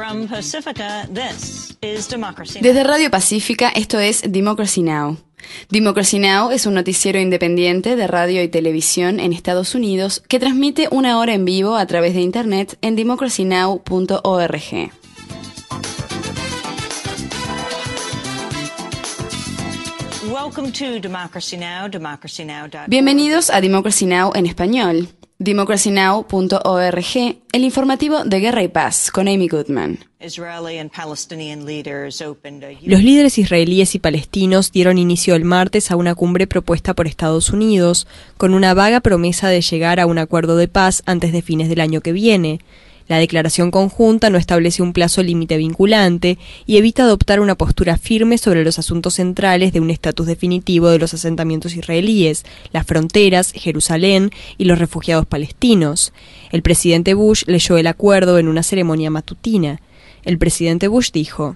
From Pacifica, this is Democracy Now! Desde Radio Pacífica, esto es Democracy Now! Democracy Now! Es un noticiero independiente de radio y televisión en Estados Unidos que transmite una hora en vivo a través de internet en democracynow.org. Welcome to Democracy Now!, democracynow.org. Bienvenidos a Democracy Now! En español. democracynow.org, el informativo de Guerra y Paz, con Amy Goodman. Los líderes israelíes y palestinos dieron inicio el martes a una cumbre propuesta por Estados Unidos, con una vaga promesa de llegar a un acuerdo de paz antes de fines del año que viene. La declaración conjunta no establece un plazo límite vinculante y evita adoptar una postura firme sobre los asuntos centrales de un estatus definitivo de los asentamientos israelíes, las fronteras, Jerusalén y los refugiados palestinos. El presidente Bush leyó el acuerdo en una ceremonia matutina. El presidente Bush dijo: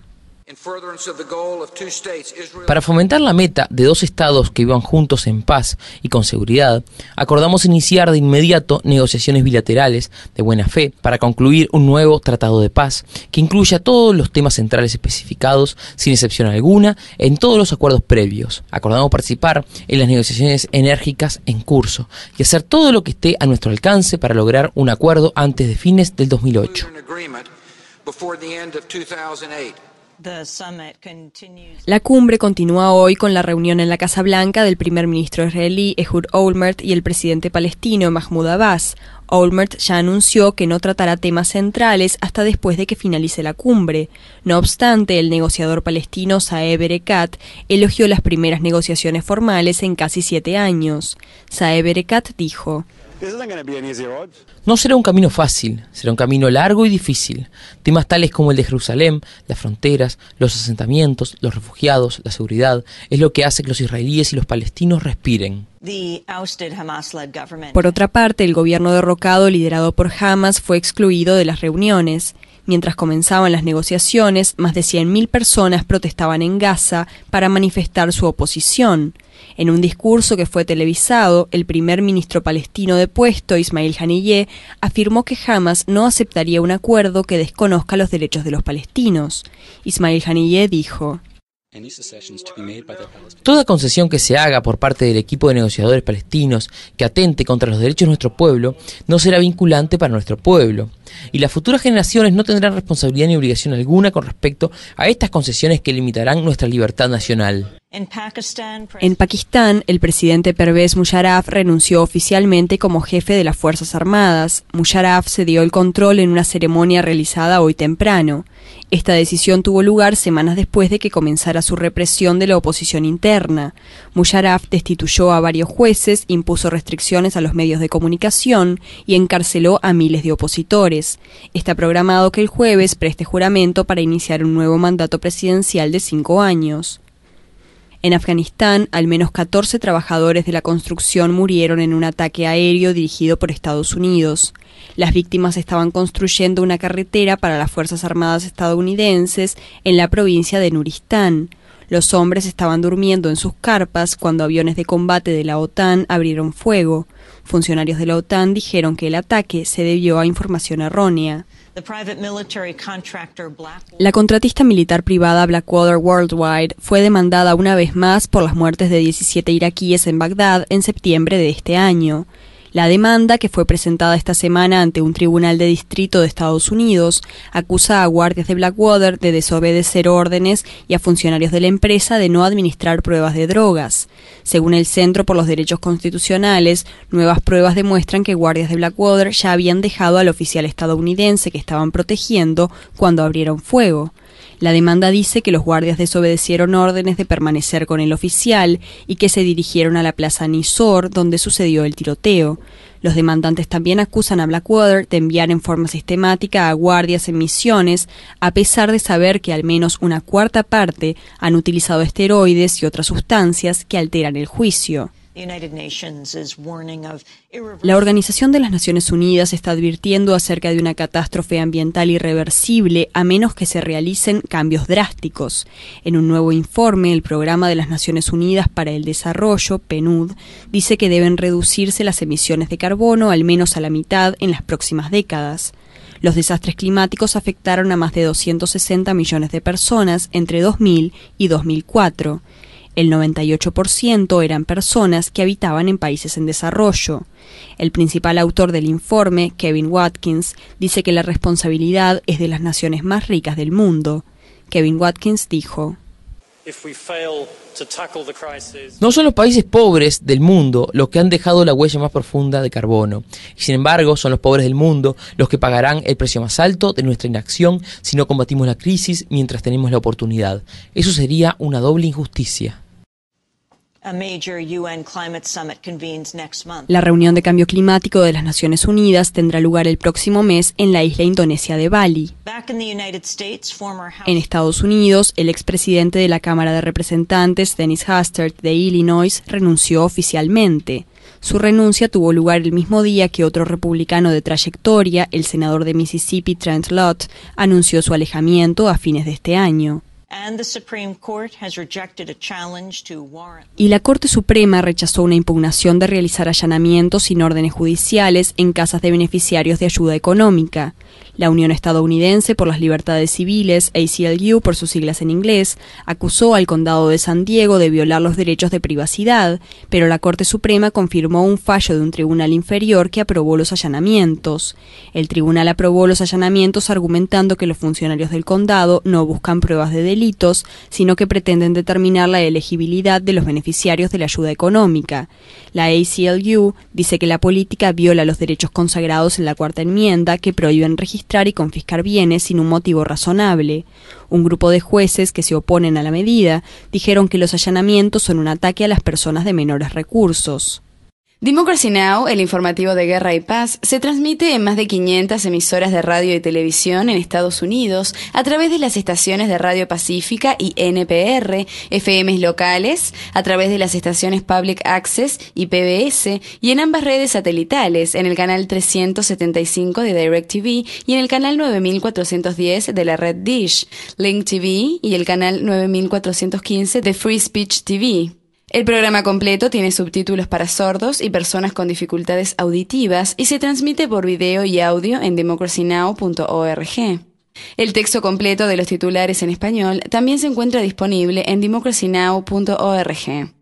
para fomentar la meta de dos estados que vivan juntos en paz y con seguridad, acordamos iniciar de inmediato negociaciones bilaterales de buena fe para concluir un nuevo tratado de paz que incluya todos los temas centrales especificados, sin excepción alguna, en todos los acuerdos previos. Acordamos participar en las negociaciones enérgicas en curso y hacer todo lo que esté a nuestro alcance para lograr un acuerdo antes de fines del 2008. La cumbre continúa hoy con la reunión en la Casa Blanca del primer ministro israelí Ehud Olmert y el presidente palestino Mahmoud Abbas. Olmert ya anunció que no tratará temas centrales hasta después de que finalice la cumbre. No obstante, el negociador palestino Saeb Erekat elogió las primeras negociaciones formales en casi 7 años. Saeb Erekat dijo: no será un camino fácil, será un camino largo y difícil. Temas tales como el de Jerusalén, las fronteras, los asentamientos, los refugiados, la seguridad, es lo que hace que los israelíes y los palestinos respiren. Por otra parte, el gobierno derrocado liderado por Hamas fue excluido de las reuniones. Mientras comenzaban las negociaciones, más de 100.000 personas protestaban en Gaza para manifestar su oposición. En un discurso que fue televisado, el primer ministro palestino depuesto, Ismail Haniyeh, afirmó que Hamas no aceptaría un acuerdo que desconozca los derechos de los palestinos. Ismail Haniyeh dijo: toda concesión que se haga por parte del equipo de negociadores palestinos que atente contra los derechos de nuestro pueblo no será vinculante para nuestro pueblo. Y las futuras generaciones no tendrán responsabilidad ni obligación alguna con respecto a estas concesiones que limitarán nuestra libertad nacional. En Pakistán, el presidente Pervez Musharraf renunció oficialmente como jefe de las Fuerzas Armadas. Musharraf cedió el control en una ceremonia realizada hoy temprano. Esta decisión tuvo lugar semanas después de que comenzara su represión de la oposición interna. Musharraf destituyó a varios jueces, impuso restricciones a los medios de comunicación y encarceló a miles de opositores. Está programado que el jueves preste juramento para iniciar un nuevo mandato presidencial de 5 años. En Afganistán, al menos 14 trabajadores de la construcción murieron en un ataque aéreo dirigido por Estados Unidos. Las víctimas estaban construyendo una carretera para las Fuerzas Armadas estadounidenses en la provincia de Nuristán. Los hombres estaban durmiendo en sus carpas cuando aviones de combate de la OTAN abrieron fuego. Funcionarios de la OTAN dijeron que el ataque se debió a información errónea. La contratista militar privada Blackwater Worldwide fue demandada una vez más por las muertes de 17 iraquíes en Bagdad en septiembre de este año. La demanda, que fue presentada esta semana ante un tribunal de distrito de Estados Unidos, acusa a guardias de Blackwater de desobedecer órdenes y a funcionarios de la empresa de no administrar pruebas de drogas. Según el Centro por los Derechos Constitucionales, nuevas pruebas demuestran que guardias de Blackwater ya habían dejado al oficial estadounidense que estaban protegiendo cuando abrieron fuego. La demanda dice que los guardias desobedecieron órdenes de permanecer con el oficial y que se dirigieron a la plaza Nisor, donde sucedió el tiroteo. Los demandantes también acusan a Blackwater de enviar en forma sistemática a guardias en misiones, a pesar de saber que al menos una cuarta parte han utilizado esteroides y otras sustancias que alteran el juicio. La Organización de las Naciones Unidas está advirtiendo acerca de una catástrofe ambiental irreversible a menos que se realicen cambios drásticos. En un nuevo informe, el Programa de las Naciones Unidas para el Desarrollo, PNUD, dice que deben reducirse las emisiones de carbono al menos a la mitad en las próximas décadas. Los desastres climáticos afectaron a más de 260 millones de personas entre 2000 y 2004. El 98% eran personas que habitaban en países en desarrollo. El principal autor del informe, Kevin Watkins, dice que la responsabilidad es de las naciones más ricas del mundo. Kevin Watkins dijo: no son los países pobres del mundo los que han dejado la huella más profunda de carbono. Y sin embargo, son los pobres del mundo los que pagarán el precio más alto de nuestra inacción si no combatimos la crisis mientras tenemos la oportunidad. Eso sería una doble injusticia. La reunión de cambio climático de las Naciones Unidas tendrá lugar el próximo mes en la isla indonesia de Bali. En Estados Unidos, el expresidente de la Cámara de Representantes, Dennis Hastert, de Illinois, renunció oficialmente. Su renuncia tuvo lugar el mismo día que otro republicano de trayectoria, el senador de Mississippi, Trent Lott, anunció su alejamiento a fines de este año. Y la Corte Suprema rechazó una impugnación de realizar allanamientos sin órdenes judiciales en casas de beneficiarios de ayuda económica. La Unión Estadounidense por las Libertades Civiles, ACLU por sus siglas en inglés, acusó al Condado de San Diego de violar los derechos de privacidad, pero la Corte Suprema confirmó un fallo de un tribunal inferior que aprobó los allanamientos. El tribunal aprobó los allanamientos argumentando que los funcionarios del condado no buscan pruebas de delitos, sino que pretenden determinar la elegibilidad de los beneficiarios de la ayuda económica. La ACLU dice que la política viola los derechos consagrados en la Cuarta Enmienda, que prohíben registrar y confiscar bienes sin un motivo razonable. Un grupo de jueces que se oponen a la medida dijeron que los allanamientos son un ataque a las personas de menores recursos. Democracy Now!, el informativo de Guerra y Paz, se transmite en más de 500 emisoras de radio y televisión en Estados Unidos a través de las estaciones de Radio Pacífica y NPR, FMs locales, a través de las estaciones Public Access y PBS, y en ambas redes satelitales, en el canal 375 de DirecTV y en el canal 9410 de la red Dish, Link TV y el canal 9415 de Free Speech TV. El programa completo tiene subtítulos para sordos y personas con dificultades auditivas y se transmite por video y audio en democracynow.org. El texto completo de los titulares en español también se encuentra disponible en democracynow.org.